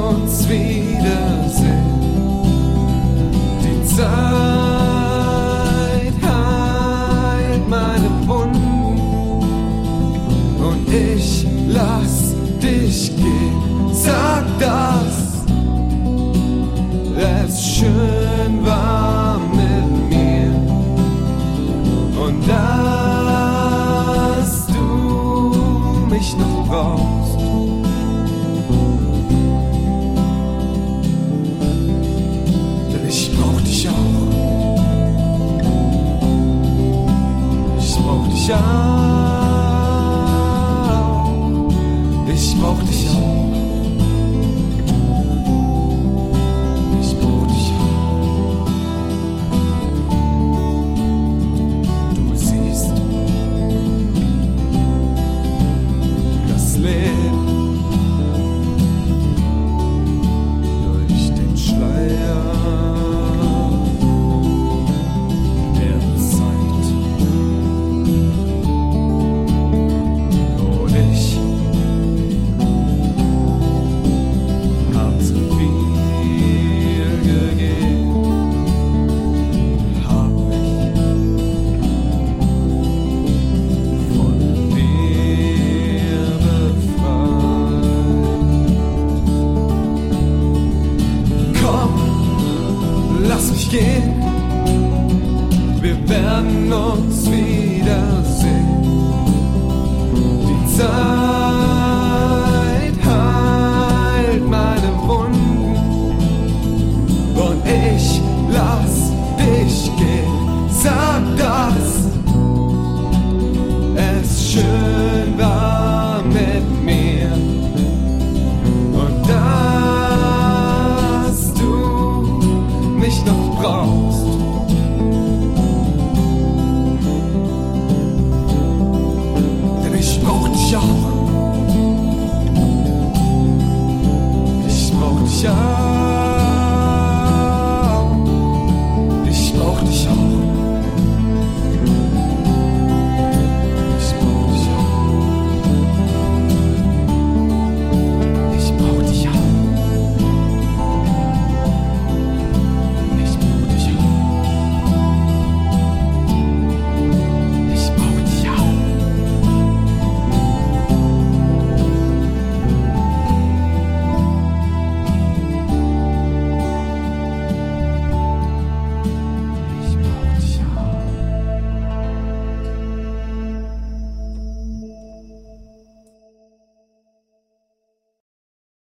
uns wiedersehen. Die Zeit heilt meine Wunden und ich lass dich gehen. Sag, dass es schön war mit mir und dass du mich noch brauchst. Denn ich brauch dich auch. Ich brauch dich auch. Ich brauch dich auch. Lass mich gehen, wir werden uns wiedersehen. Die Zeit heilt meine Wunden und ich lass dich gehen. Sag, dass es schön war mit mir und dass du mich noch brauchst. Denn ich brauch dich auch. Ich brauch dich auch.